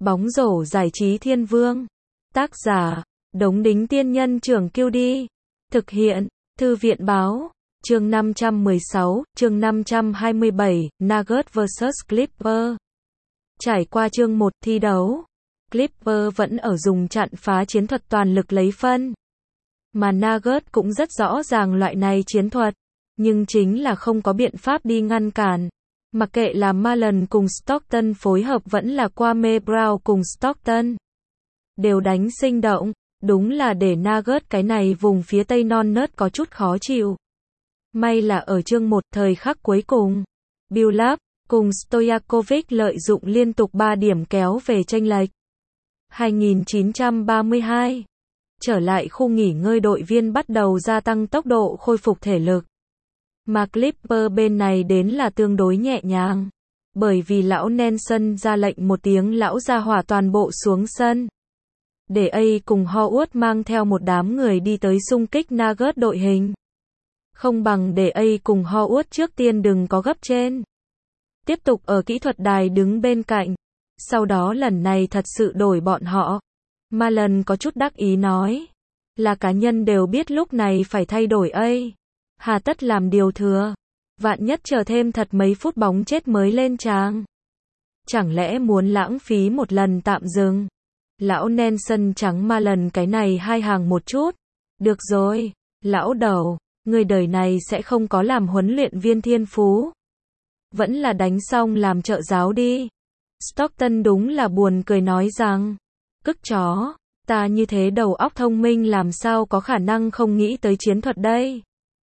Bóng rổ giải trí thiên vương. Tác giả, Đống Đính Tiên Nhân Trưởng Kiêu Đi. Thực hiện, Thư viện Báo. Chương 516, chương 527, Nuggets vs Clippers. Trải qua chương 1 thi đấu, Clippers vẫn ở dùng chặn phá chiến thuật toàn lực lấy phân. Mà Nuggets cũng rất rõ ràng loại này chiến thuật, nhưng chính là không có biện pháp đi ngăn cản. Mặc kệ là Marlon cùng Stockton phối hợp vẫn là Kwame Brown cùng Stockton, đều đánh sinh động, đúng là để Nuggets cái này vùng phía tây non nớt có chút khó chịu. May là ở chương 1 thời khắc cuối cùng, Billups cùng Stojakovic lợi dụng liên tục 3 điểm kéo về chênh lệch. 2932. Trở lại khu nghỉ ngơi, đội viên bắt đầu gia tăng tốc độ khôi phục thể lực. Mà Clippers bên này đến là tương đối nhẹ nhàng. Bởi vì lão Nelson ra lệnh một tiếng, lão gia hỏa toàn bộ xuống sân. Để A cùng Howard mang theo một đám người đi tới xung kích Nuggets đội hình. Không bằng để A cùng Howard trước tiên đừng có gấp trên. Tiếp tục ở kỹ thuật đài đứng bên cạnh. Sau đó lần này thật sự đổi bọn họ. Marlon có chút đắc ý nói. Là cá nhân đều biết lúc này phải thay đổi A. Hà tất làm điều thừa. Vạn nhất chờ thêm thật mấy phút bóng chết mới lên tràng. Chẳng lẽ muốn lãng phí một lần tạm dừng. Lão Nelson trắng Marlon cái này hai hàng một chút. Được rồi, lão đầu, người đời này sẽ không có làm huấn luyện viên thiên phú. Vẫn là đánh xong làm trợ giáo đi. Stockton đúng là buồn cười nói rằng, cức chó, ta như thế đầu óc thông minh làm sao có khả năng không nghĩ tới chiến thuật đây.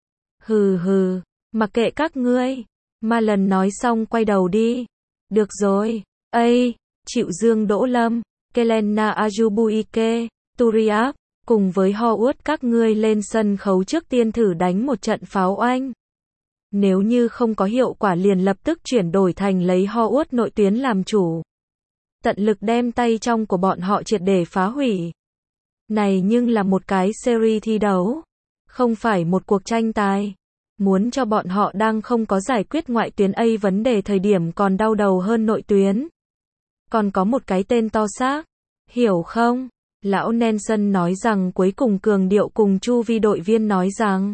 Hừ hừ, mặc kệ các ngươi. Marlon nói xong quay đầu đi. Được rồi, chịu Dương Đỗ Lâm, Kelena Azubuike, Turiaf, cùng với Howard các ngươi lên sân khấu trước tiên thử đánh một trận pháo oanh. Nếu như không có hiệu quả liền lập tức chuyển đổi thành lấy Howard nội tuyến làm chủ. Tận lực đem tay trong của bọn họ triệt để phá hủy. Này nhưng là một cái series thi đấu, không phải một cuộc tranh tài. Muốn cho bọn họ đang không có giải quyết ngoại tuyến A vấn đề thời điểm còn đau đầu hơn nội tuyến. Còn có một cái tên to xác, hiểu không? Lão Nelson nói rằng, cuối cùng cường điệu cùng chu vi đội viên nói rằng.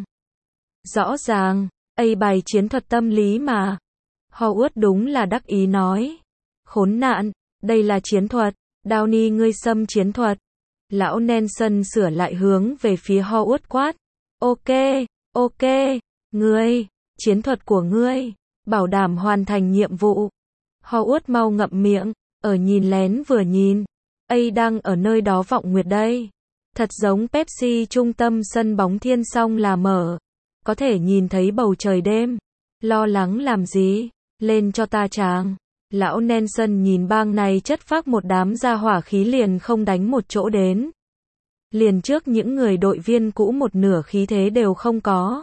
Rõ ràng, A bài chiến thuật tâm lý mà. Howard đúng là đắc ý nói. Khốn nạn, đây là chiến thuật, Downey ngươi xâm chiến thuật. Lão Nelson sửa lại hướng về phía Howard quát. Ok, ngươi, chiến thuật của ngươi, bảo đảm hoàn thành nhiệm vụ. Howard mau ngậm miệng, ở nhìn lén vừa nhìn. A đang ở nơi đó vọng nguyệt đây. Thật giống Pepsi trung tâm sân bóng thiên song là mở. Có thể nhìn thấy bầu trời đêm. Lo lắng làm gì? Lên cho ta tràng. Lão Nelson nhìn bang này chất phác một đám ra hỏa khí liền không đánh một chỗ đến. Liền trước những người đội viên cũ một nửa khí thế đều không có.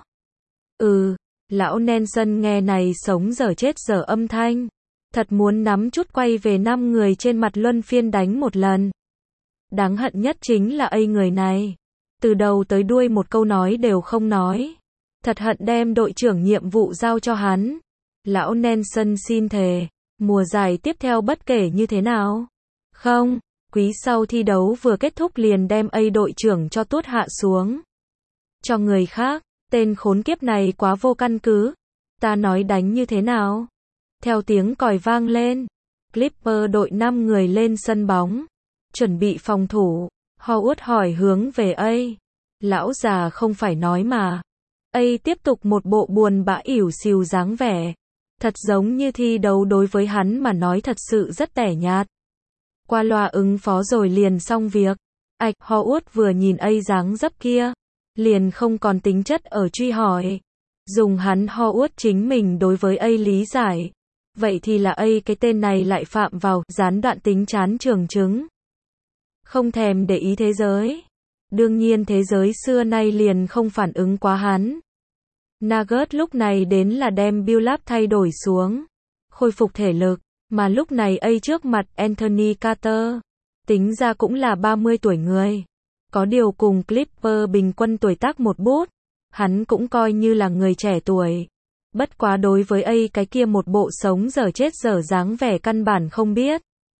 Lão Nelson nghe này sống dở chết dở âm thanh. Thật muốn nắm chút quay về 5 người trên mặt luân phiên đánh một lần. Đáng hận nhất chính là A người này. Từ đầu tới đuôi một câu nói đều không nói. Thật hận đem đội trưởng nhiệm vụ giao cho hắn. Lão Nelson xin thề, mùa giải tiếp theo bất kể như thế nào. Không, quý sau thi đấu vừa kết thúc liền đem A đội trưởng cho tuốt hạ xuống. Cho người khác, tên khốn kiếp này quá vô căn cứ. Ta nói đánh như thế nào? Theo tiếng còi vang lên, Clippers đội 5 người lên sân bóng, chuẩn bị phòng thủ. Howard hỏi hướng về A. Lão già không phải nói mà. A tiếp tục một bộ buồn bã ỉu xìu dáng vẻ. Thật giống như thi đấu đối với hắn mà nói thật sự rất tẻ nhạt. Qua loa ứng phó rồi liền xong việc. Howard vừa nhìn A dáng dấp kia, liền không còn tính chất ở truy hỏi. Dùng hắn Howard chính mình đối với A lý giải. Vậy thì là A cái tên này lại phạm vào gián đoạn tính chán trường chứng. Không thèm để ý thế giới. Đương nhiên thế giới xưa nay liền không phản ứng quá hắn. Nuggets lúc này đến là đem Billups thay đổi xuống. Khôi phục thể lực. Mà lúc này A trước mặt Anthony Carter. Tính ra cũng là 30 tuổi người. Có điều cùng Clippers bình quân tuổi tác một bút. Hắn cũng coi như là người trẻ tuổi. Bất quá đối với A cái kia một bộ sống dở chết dở dáng vẻ căn bản không biết.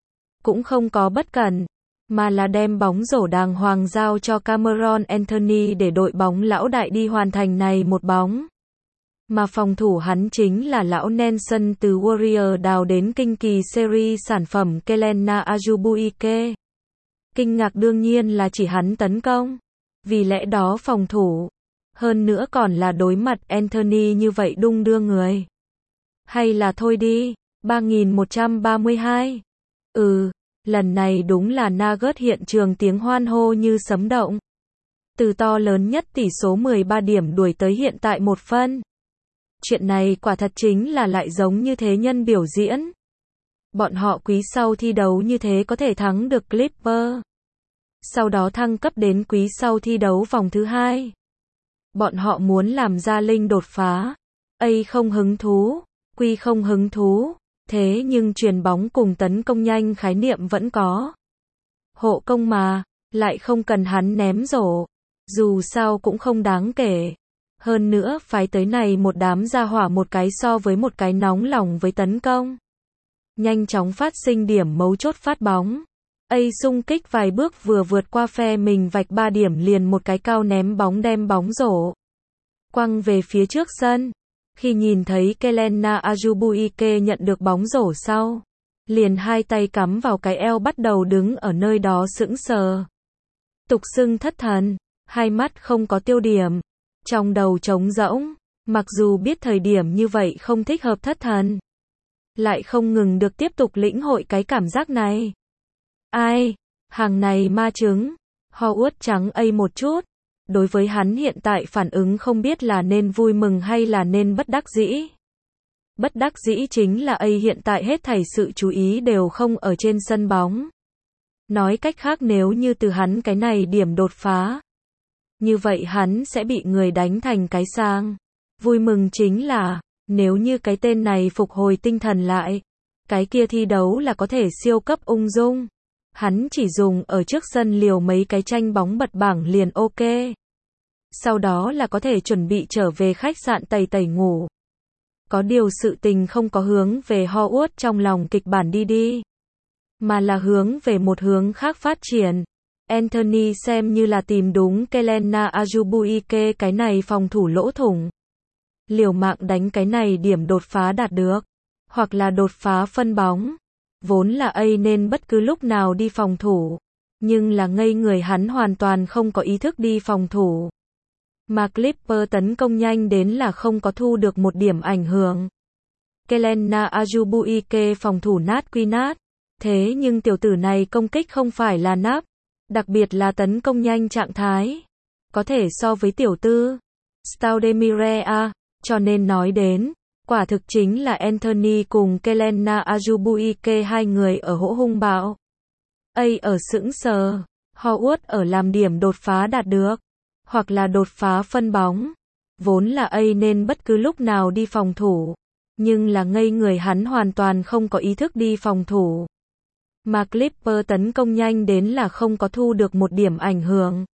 cũng không có bất cẩn, mà là đem bóng rổ đàng hoàng giao cho Cameron Anthony để đội bóng lão đại đi hoàn thành này một bóng. Mà phòng thủ hắn chính là lão Nelson từ Warrior đào đến kinh kỳ series sản phẩm Kelenna Azubuike. Kinh ngạc đương nhiên là chỉ hắn tấn công. Vì lẽ đó phòng thủ. Hơn nữa còn là đối mặt Anthony như vậy đung đưa người. Hay là thôi đi. 3132. Lần này đúng là Nuggets hiện trường tiếng hoan hô như sấm động. Từ to lớn nhất tỷ số 13 điểm đuổi tới hiện tại 1 phân. Chuyện này quả thật chính là lại giống như thế nhân biểu diễn. Bọn họ quý sau thi đấu như thế có thể thắng được Clippers. Sau đó thăng cấp đến quý sau thi đấu vòng thứ 2. Bọn họ muốn làm ra linh đột phá. A không hứng thú, Q không hứng thú. Thế nhưng chuyền bóng cùng tấn công nhanh khái niệm vẫn có. Hộ công mà, lại không cần hắn ném rổ. Dù sao cũng không đáng kể. Hơn nữa phái tới này một đám gia hỏa một cái so với một cái nóng lòng với tấn công. Nhanh chóng phát sinh điểm mấu chốt phát bóng. A xung kích vài bước vừa vượt qua phe mình vạch 3 điểm liền một cái cao ném bóng đem bóng rổ quăng về phía trước sân. Khi nhìn thấy Kelenna Azubuike nhận được bóng rổ sau, liền hai tay cắm vào cái eo bắt đầu đứng ở nơi đó sững sờ. Tục xưng thất thần, hai mắt không có tiêu điểm, trong đầu trống rỗng, mặc dù biết thời điểm như vậy không thích hợp thất thần. Lại không ngừng được tiếp tục lĩnh hội cái cảm giác này. Ai? Hàng này ma trứng. Howard trắng A một chút. Đối với hắn hiện tại phản ứng không biết là nên vui mừng hay là nên bất đắc dĩ. Bất đắc dĩ chính là A hiện tại hết thảy sự chú ý đều không ở trên sân bóng. Nói cách khác nếu như từ hắn cái này điểm đột phá, như vậy hắn sẽ bị người đánh thành cái sang. Vui mừng chính là, nếu như cái tên này phục hồi tinh thần lại, cái kia thi đấu là có thể siêu cấp ung dung. Hắn chỉ dùng ở trước sân liều mấy cái tranh bóng bật bảng liền ok. Sau đó là có thể chuẩn bị trở về khách sạn tẩy tẩy ngủ. Có điều sự tình không có hướng về Howard trong lòng kịch bản đi, mà là hướng về một hướng khác phát triển. Anthony xem như là tìm đúng Kelenna Azubuike cái này phòng thủ lỗ thủng. Liều mạng đánh cái này điểm đột phá đạt được, hoặc là đột phá phân bóng. Vốn là A nên bất cứ lúc nào đi phòng thủ, nhưng là ngây người hắn hoàn toàn không có ý thức đi phòng thủ. Mà Clippers tấn công nhanh đến là không có thu được một điểm ảnh hưởng. Kelenna Azubuike phòng thủ nát quy nát. Thế nhưng tiểu tử này công kích không phải là nắp, đặc biệt là tấn công nhanh trạng thái. Có thể so với tiểu tư Staudemirea, cho nên nói đến, quả thực chính là Anthony cùng Kelenna Azubuike hai người ở hỗ hung bạo. A ở sững sờ, Howard ở làm điểm đột phá đạt được, hoặc là đột phá phân bóng. Vốn là A nên bất cứ lúc nào đi phòng thủ, nhưng là ngây người hắn hoàn toàn không có ý thức đi phòng thủ. Mà Clippers tấn công nhanh đến là không có thu được một điểm ảnh hưởng.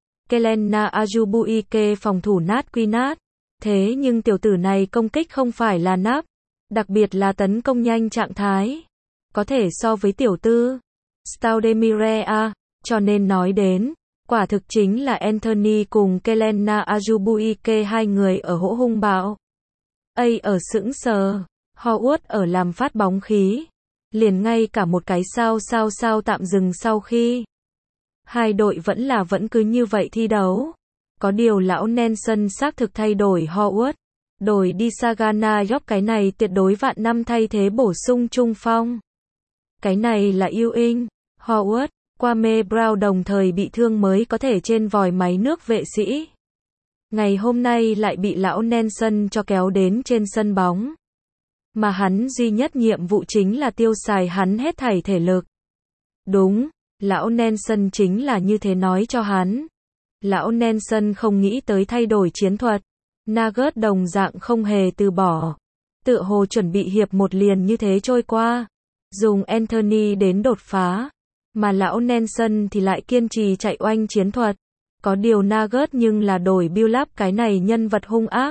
Kelenna Azubuike phòng thủ nát quy nát. Thế nhưng tiểu tử này công kích không phải là nắp, đặc biệt là tấn công nhanh trạng thái. Có thể so với tiểu tư Staudemirea, cho nên nói đến, quả thực chính là Anthony cùng Kelenna Azubuike hai người ở hỗ hung bạo. A ở sững sờ, Howard ở làm phát bóng khí. Liền ngay cả một cái sao tạm dừng sau khi. Hai đội vẫn cứ như vậy thi đấu. Có điều lão Nelson xác thực thay đổi Howard. Đổi đi Sagana York cái này tuyệt đối vạn năm thay thế bổ sung trung phong. Cái này là Ewing, Howard, Kwame Brown đồng thời bị thương mới có thể trên vòi máy nước vệ sĩ. Ngày hôm nay lại bị lão Nelson cho kéo đến trên sân bóng. Mà hắn duy nhất nhiệm vụ chính là tiêu xài hắn hết thảy thể lực. Đúng, lão Nelson chính là như thế nói cho hắn. Lão Nelson không nghĩ tới thay đổi chiến thuật. Nuggets đồng dạng không hề từ bỏ. Tựa hồ chuẩn bị hiệp một liền như thế trôi qua. Dùng Anthony đến đột phá. Mà lão Nelson thì lại kiên trì chạy oanh chiến thuật. Có điều Nuggets nhưng là đổi build up cái này nhân vật hung ác.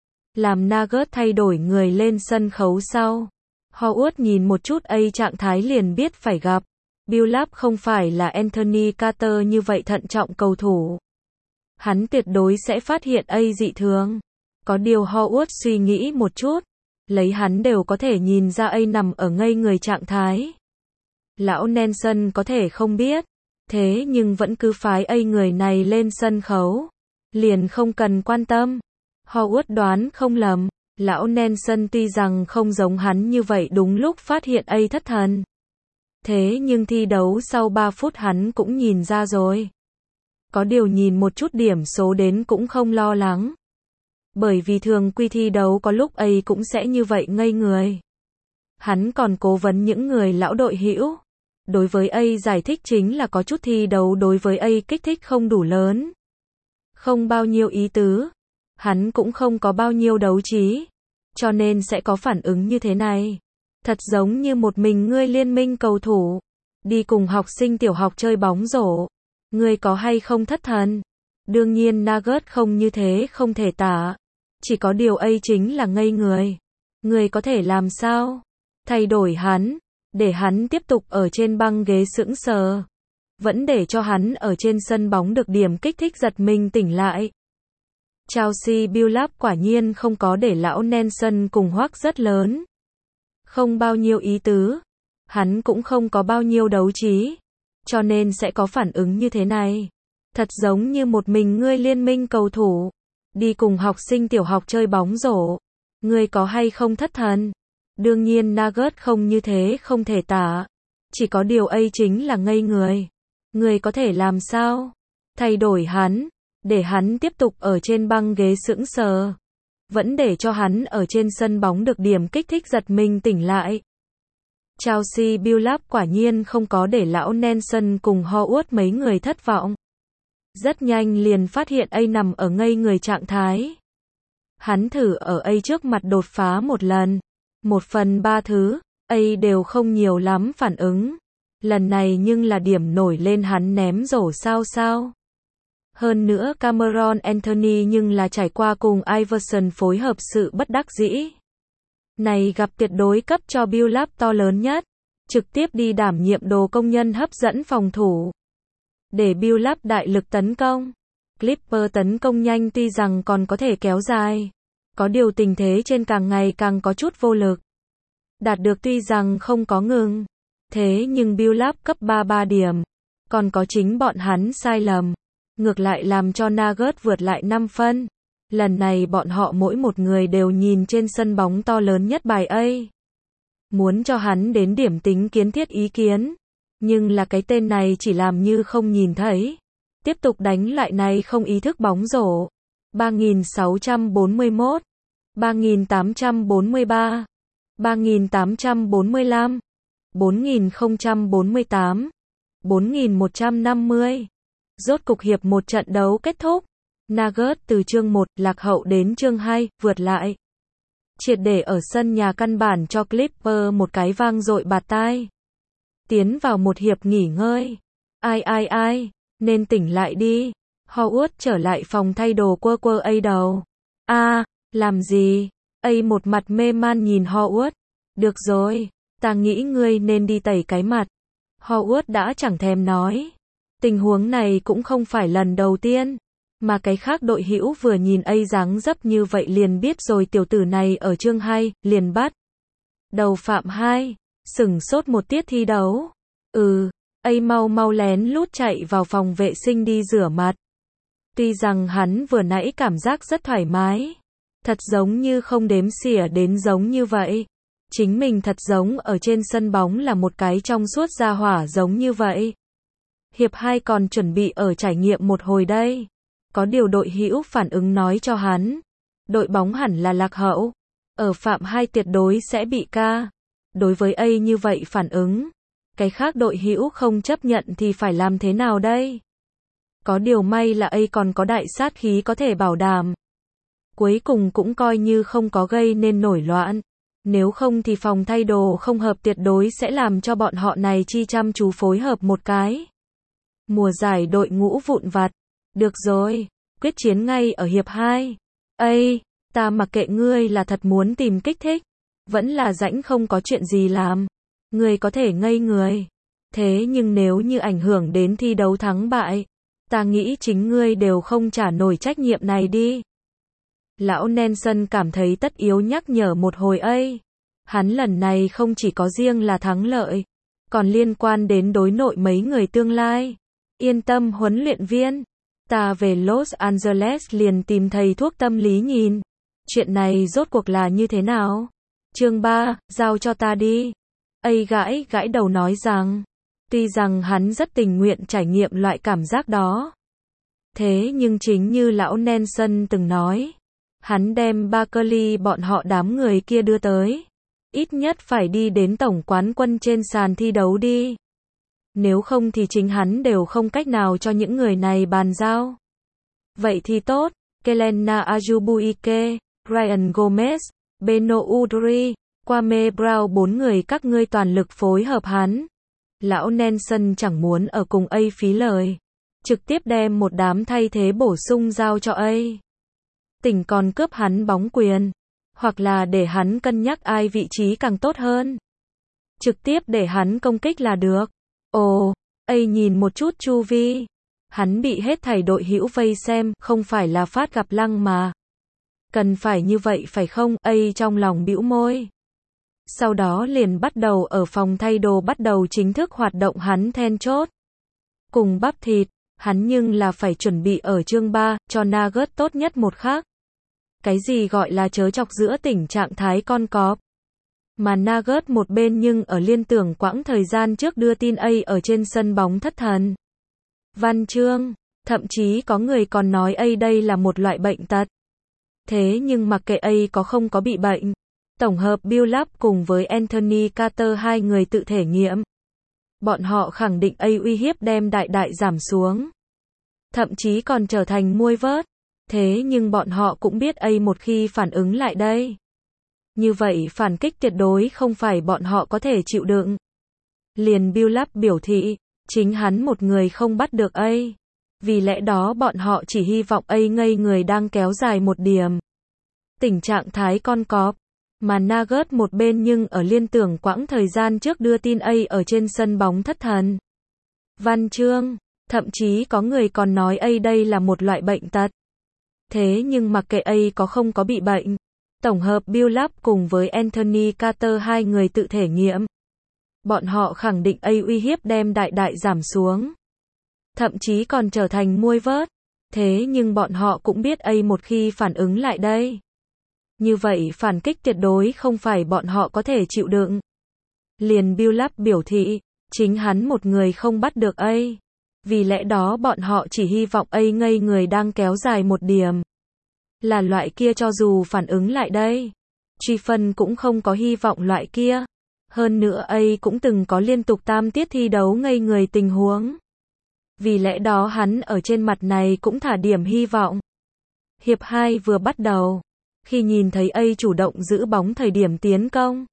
Làm Nuggets thay đổi người lên sân khấu sau. Howard nhìn một chút A trạng thái liền biết phải gặp. Billup không phải là Anthony Carter như vậy thận trọng cầu thủ. Hắn tuyệt đối sẽ phát hiện dị thường. Có điều Howard suy nghĩ một chút. Lấy hắn đều có thể nhìn ra nằm ở ngây người trạng thái. Lão Nelson có thể không biết. Thế nhưng vẫn cứ phái người này lên sân khấu. Liền không cần quan tâm. Howard đoán không lầm. Lão Nelson tuy rằng không giống hắn như vậy đúng lúc phát hiện thất thần. Thế nhưng thi đấu sau 3 phút hắn cũng nhìn ra rồi. Có điều nhìn một chút điểm số đến cũng không lo lắng. Bởi vì thường quy thi đấu có lúc cũng sẽ như vậy ngây người. Hắn còn cố vấn những người lão đội hữu. Đối với giải thích chính là có chút thi đấu đối với kích thích không đủ lớn. Không bao nhiêu ý tứ. Hắn cũng không có bao nhiêu đấu trí. Cho nên sẽ có phản ứng như thế này. Thật giống như một mình ngươi liên minh cầu thủ. Đi cùng học sinh tiểu học chơi bóng rổ. Ngươi có hay không thất thần? Đương nhiên Nugget không như thế không thể tả. Chỉ có điều chính là ngây người. Ngươi có thể làm sao? Thay đổi hắn. Để hắn tiếp tục ở trên băng ghế sững sờ. Vẫn để cho hắn ở trên sân bóng được điểm kích thích giật mình tỉnh lại. Chelsea Billup quả nhiên không có để lão Nelson cùng hoác rất lớn. Không bao nhiêu ý tứ. Hắn cũng không có bao nhiêu đấu trí. Cho nên sẽ có phản ứng như thế này. Thật giống như một mình ngươi liên minh cầu thủ. Đi cùng học sinh tiểu học chơi bóng rổ. Ngươi có hay không thất thần? Đương nhiên Nugget không như thế không thể tả. Chỉ có điều chính là ngây người. Ngươi có thể làm sao? Thay đổi hắn. Để hắn tiếp tục ở trên băng ghế sững sờ. Vẫn để cho hắn ở trên sân bóng được điểm kích thích giật mình tỉnh lại. Chelsea Billup quả nhiên không có để lão Nelson cùng Howard mấy người thất vọng. Rất nhanh liền phát hiện nằm ở ngây người trạng thái. Hắn thử ở trước mặt đột phá một lần. 1/3 thứ, đều không nhiều lắm phản ứng. Lần này nhưng là điểm nổi lên hắn ném rổ sao. Hơn nữa Cameron Anthony nhưng là trải qua cùng Iverson phối hợp sự bất đắc dĩ. Này gặp tuyệt đối cấp cho Billup to lớn nhất. Trực tiếp đi đảm nhiệm đồ công nhân hấp dẫn phòng thủ. Để Billup đại lực tấn công. Clippers tấn công nhanh tuy rằng còn có thể kéo dài. Có điều tình thế trên càng ngày càng có chút vô lực. Đạt được tuy rằng không có ngừng. Thế nhưng Billup cấp 3 điểm. Còn có chính bọn hắn sai lầm. Ngược lại làm cho Nugget vượt lại 5 phân. Lần này bọn họ mỗi một người đều nhìn trên sân bóng to lớn nhất bài muốn cho hắn đến điểm tính kiến thiết ý kiến. Nhưng là cái tên này chỉ làm như không nhìn thấy. Tiếp tục đánh lại này không ý thức bóng rổ. 3641, 3843, 3845, 4048, 4150. Rốt cục hiệp 1 trận đấu kết thúc. Nugget từ chương 1 lạc hậu đến chương 2 vượt lại. Triệt để ở sân nhà căn bản cho Clippers một cái vang dội bạt tai. Tiến vào một hiệp nghỉ ngơi. Ai, nên tỉnh lại đi. Howard trở lại phòng thay đồ quơ đầu. Làm gì? Một mặt mê man nhìn Howard. Được rồi, ta nghĩ ngươi nên đi tẩy cái mặt. Howard đã chẳng thèm nói. Tình huống này cũng không phải lần đầu tiên. Mà cái khác đội hữu vừa nhìn dáng dấp như vậy liền biết rồi tiểu tử này ở chương 2, liền bắt. Đầu phạm 2. Sửng sốt một tiết thi đấu. Mau lén lút chạy vào phòng vệ sinh đi rửa mặt. Tuy rằng hắn vừa nãy cảm giác rất thoải mái. Thật giống như không đếm xỉa đến giống như vậy. Chính mình thật giống ở trên sân bóng là một cái trong suốt gia hỏa giống như vậy. Hiệp 2 còn chuẩn bị ở trải nghiệm một hồi đây. Có điều đội hữu phản ứng nói cho hắn. Đội bóng hẳn là lạc hậu. Ở phạm 2 tuyệt đối sẽ bị ca. Đối với như vậy phản ứng. Cái khác đội hữu không chấp nhận thì phải làm thế nào đây? Có điều may là còn có đại sát khí có thể bảo đảm. Cuối cùng cũng coi như không có gây nên nổi loạn. Nếu không thì phòng thay đồ không hợp tuyệt đối sẽ làm cho bọn họ này chi chăm chú phối hợp một cái. Mùa giải đội ngũ vụn vặt. Được rồi, quyết chiến ngay ở hiệp 2. Ta mặc kệ ngươi là thật muốn tìm kích thích. Vẫn là rãnh không có chuyện gì làm. Ngươi có thể ngây người. Thế nhưng nếu như ảnh hưởng đến thi đấu thắng bại, ta nghĩ chính ngươi đều không trả nổi trách nhiệm này đi. Lão Nelson cảm thấy tất yếu nhắc nhở một hồi ấy. Hắn lần này không chỉ có riêng là thắng lợi, còn liên quan đến đối nội mấy người tương lai. Yên tâm huấn luyện viên, ta về Los Angeles liền tìm thầy thuốc tâm lý nhìn. Chuyện này rốt cuộc là như thế nào? Chương 3, giao cho ta đi. A gãi gãi đầu nói rằng, tuy rằng hắn rất tình nguyện trải nghiệm loại cảm giác đó. Thế nhưng chính như lão Nelson từng nói, hắn đem Barkley bọn họ đám người kia đưa tới. Ít nhất phải đi đến tổng quán quân trên sàn thi đấu đi. Nếu không thì chính hắn đều không cách nào cho những người này bàn giao. Vậy thì tốt, Kelena Azubuike, Ryan Gomez, Beno Udrih, Kwame Brown, 4 người các ngươi toàn lực phối hợp hắn. Lão Nelson chẳng muốn ở cùng A phí lời. Trực tiếp đem một đám thay thế bổ sung giao cho A. Tỉnh còn cướp hắn bóng quyền. Hoặc là để hắn cân nhắc ai vị trí càng tốt hơn. Trực tiếp để hắn công kích là được. Ồ, A nhìn một chút chu vi. Hắn bị hết thảy đội hữu vây xem, không phải là phát gặp lăng mà. Cần phải như vậy phải không? A trong lòng bĩu môi. Sau đó liền bắt đầu ở phòng thay đồ bắt đầu chính thức hoạt động hắn then chốt. Cùng bắp thịt, hắn nhưng là phải chuẩn bị ở chương 3, cho Nugget tốt nhất một khác. Cái gì gọi là chớ chọc giữa tình trạng thái con cọp. Mà Nugget một bên nhưng ở liên tưởng quãng thời gian trước đưa tin A ở trên sân bóng thất thần. Văn chương, thậm chí có người còn nói A đây là một loại bệnh tật. Thế nhưng mặc kệ A có không có bị bệnh, tổng hợp Bill Lap cùng với Anthony Carter hai người tự thể nghiệm. Bọn họ khẳng định A uy hiếp đem đại đại giảm xuống. Thậm chí còn trở thành muôi vớt. Thế nhưng bọn họ cũng biết A một khi phản ứng lại đây. Như vậy phản kích tuyệt đối không phải bọn họ có thể chịu đựng. Liền Bill Lap biểu thị, chính hắn một người không bắt được A. Vì lẽ đó bọn họ chỉ hy vọng A ngây người đang kéo dài một điểm. Tình trạng thái con cọp. Mà Nugget một bên nhưng ở liên tưởng quãng thời gian trước đưa tin A ở trên sân bóng thất thần. Văn chương, thậm chí có người còn nói A đây là một loại bệnh tật. Thế nhưng mặc kệ A có không có bị bệnh, tổng hợp Bill Lap cùng với Anthony Carter hai người tự thể nghiệm. Bọn họ khẳng định A uy hiếp đem đại đại giảm xuống. Thậm chí còn trở thành muôi vớt. Thế nhưng bọn họ cũng biết A một khi phản ứng lại đây. Như vậy phản kích tuyệt đối không phải bọn họ có thể chịu đựng. Liền Bill Lap biểu thị, chính hắn một người không bắt được A. Vì lẽ đó bọn họ chỉ hy vọng A ngây người đang kéo dài một điểm. Là loại kia cho dù phản ứng lại đây. Truy phân cũng không có hy vọng loại kia. Hơn nữa A cũng từng có liên tục 3 tiết thi đấu ngây người tình huống. Vì lẽ đó hắn ở trên mặt này cũng thả điểm hy vọng. Hiệp 2 vừa bắt đầu. Khi nhìn thấy A chủ động giữ bóng thời điểm tiến công.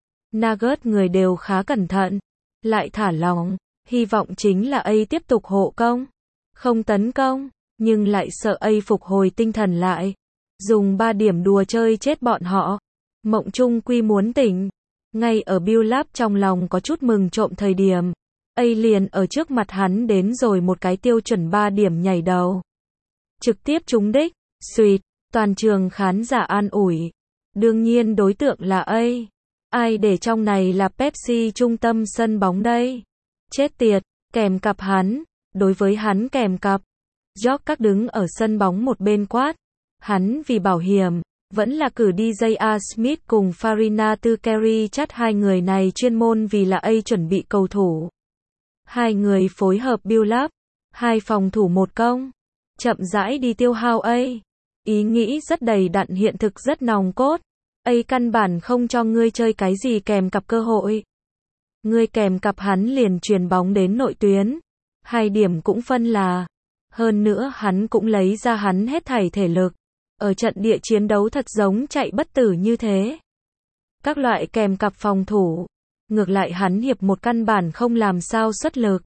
Nugget người đều khá cẩn thận. Lại thả lỏng. Hy vọng chính là A tiếp tục hộ công. Không tấn công. Nhưng lại sợ A phục hồi tinh thần lại. Dùng 3 điểm đùa chơi chết bọn họ. Mộng trung quy muốn tỉnh. Ngay ở Bill Lap trong lòng có chút mừng trộm thời điểm. A liền ở trước mặt hắn đến rồi một cái tiêu chuẩn 3 điểm nhảy đầu. Trực tiếp trúng đích. Xuỵt. Toàn trường khán giả an ủi. Đương nhiên đối tượng là A. Ai để trong này là Pepsi trung tâm sân bóng đây. Chết tiệt. Kèm cặp hắn. Đối với hắn kèm cặp. George các đứng ở sân bóng một bên quát. Hắn vì bảo hiểm, vẫn là cử đi J.R. Smith cùng Farina Tukeri chắt hai người này chuyên môn vì là A chuẩn bị cầu thủ. Hai người phối hợp Bill Lap. 2 phòng thủ 1 công. Chậm rãi đi tiêu hao A. Ý nghĩ rất đầy đặn hiện thực rất nòng cốt. A căn bản không cho ngươi chơi cái gì kèm cặp cơ hội. Ngươi kèm cặp hắn liền truyền bóng đến nội tuyến. 2 điểm cũng phân là. Hơn nữa hắn cũng lấy ra hắn hết thảy thể lực. Ở trận địa chiến đấu thật giống chạy bất tử như thế. Các loại kèm cặp phòng thủ. Ngược lại hắn hiệp 1 căn bản không làm sao xuất lực.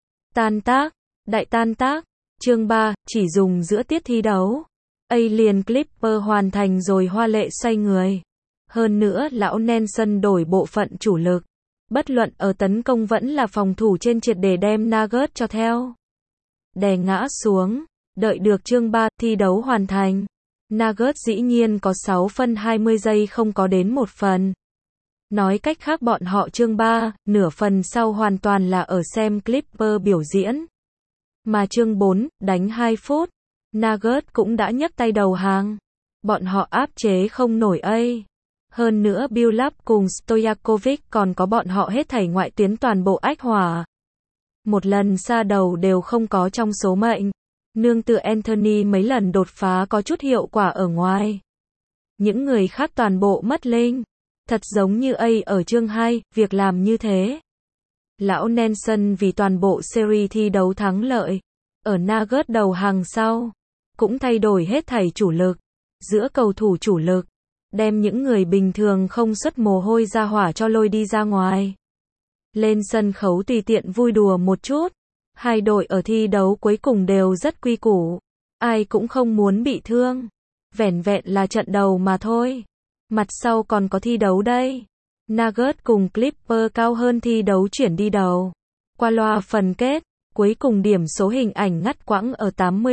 Tan tác. Đại tan tác. Chương 3, chỉ dùng giữa tiết thi đấu. A liền Clipper hoàn thành rồi hoa lệ xoay người. Hơn nữa lão Nelson đổi bộ phận chủ lực. Bất luận ở tấn công vẫn là phòng thủ trên triệt để đem Nuggets cho theo đè ngã xuống. Đợi được chương 3 thi đấu hoàn thành. Nuggets dĩ nhiên có 6 phân 20 giây không có đến 1 phần. Nói cách khác bọn họ chương 3, nửa phần sau hoàn toàn là ở xem Clipper biểu diễn. Mà chương 4, đánh 2 phút, Nuggets cũng đã nhấc tay đầu hàng. Bọn họ áp chế không nổi A. Hơn nữa Billups cùng Stojakovic còn có bọn họ hết thảy ngoại tuyến toàn bộ ách hỏa. Một lần xa đầu đều không có trong số mệnh. Nương tựa Anthony mấy lần đột phá có chút hiệu quả ở ngoài. Những người khác toàn bộ mất linh. Thật giống như A ở chương 2, việc làm như thế. Lão Nelson vì toàn bộ series thi đấu thắng lợi. Ở Nuggets đầu hàng sau. Cũng thay đổi hết thảy chủ lực. Giữa cầu thủ chủ lực. Đem những người bình thường không xuất mồ hôi ra hỏa cho lôi đi ra ngoài. Lên sân khấu tùy tiện vui đùa một chút. Hai đội ở thi đấu cuối cùng đều rất quy củ. Ai cũng không muốn bị thương. Vẻn vẹn là trận đầu mà thôi. Mặt sau còn có thi đấu đây. Nuggets cùng Clipper cao hơn thi đấu chuyển đi đầu. Qua loa phần kết, cuối cùng điểm số hình ảnh ngắt quãng ở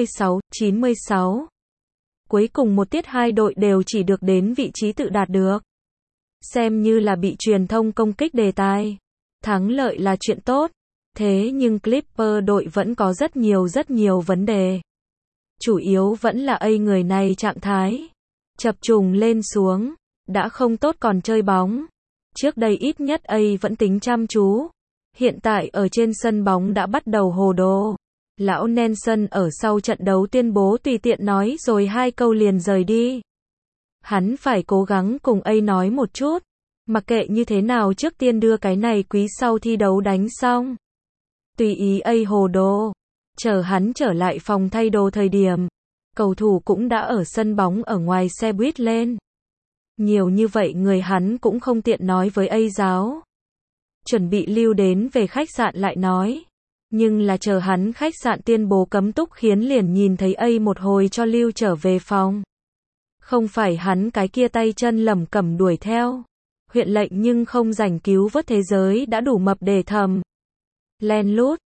86-96. Cuối cùng một tiết hai đội đều chỉ được đến vị trí tự đạt được. Xem như là bị truyền thông công kích đề tài. Thắng lợi là chuyện tốt. Thế nhưng Clipper đội vẫn có rất nhiều vấn đề. Chủ yếu vẫn là A người này trạng thái. Chập trùng lên xuống. Đã không tốt còn chơi bóng. Trước đây ít nhất A vẫn tính chăm chú. Hiện tại ở trên sân bóng đã bắt đầu hồ đồ. Lão Nelson ở sau trận đấu tuyên bố tùy tiện nói rồi 2 câu liền rời đi. Hắn phải cố gắng cùng A nói một chút. Mặc kệ như thế nào trước tiên đưa cái này quý sau thi đấu đánh xong. Tùy ý A hồ đồ. Chờ hắn trở lại phòng thay đồ thời điểm. Cầu thủ cũng đã ở sân bóng ở ngoài xe buýt lên. Nhiều như vậy người hắn cũng không tiện nói với A giáo. Chuẩn bị lưu đến về khách sạn lại nói. Nhưng là chờ hắn khách sạn tuyên bố cấm túc khiến liền nhìn thấy A một hồi cho lưu trở về phòng. Không phải hắn cái kia tay chân lẩm cẩm đuổi theo. Huyện lệnh nhưng không rảnh cứu vớt thế giới đã đủ mập để thầm. Len lút,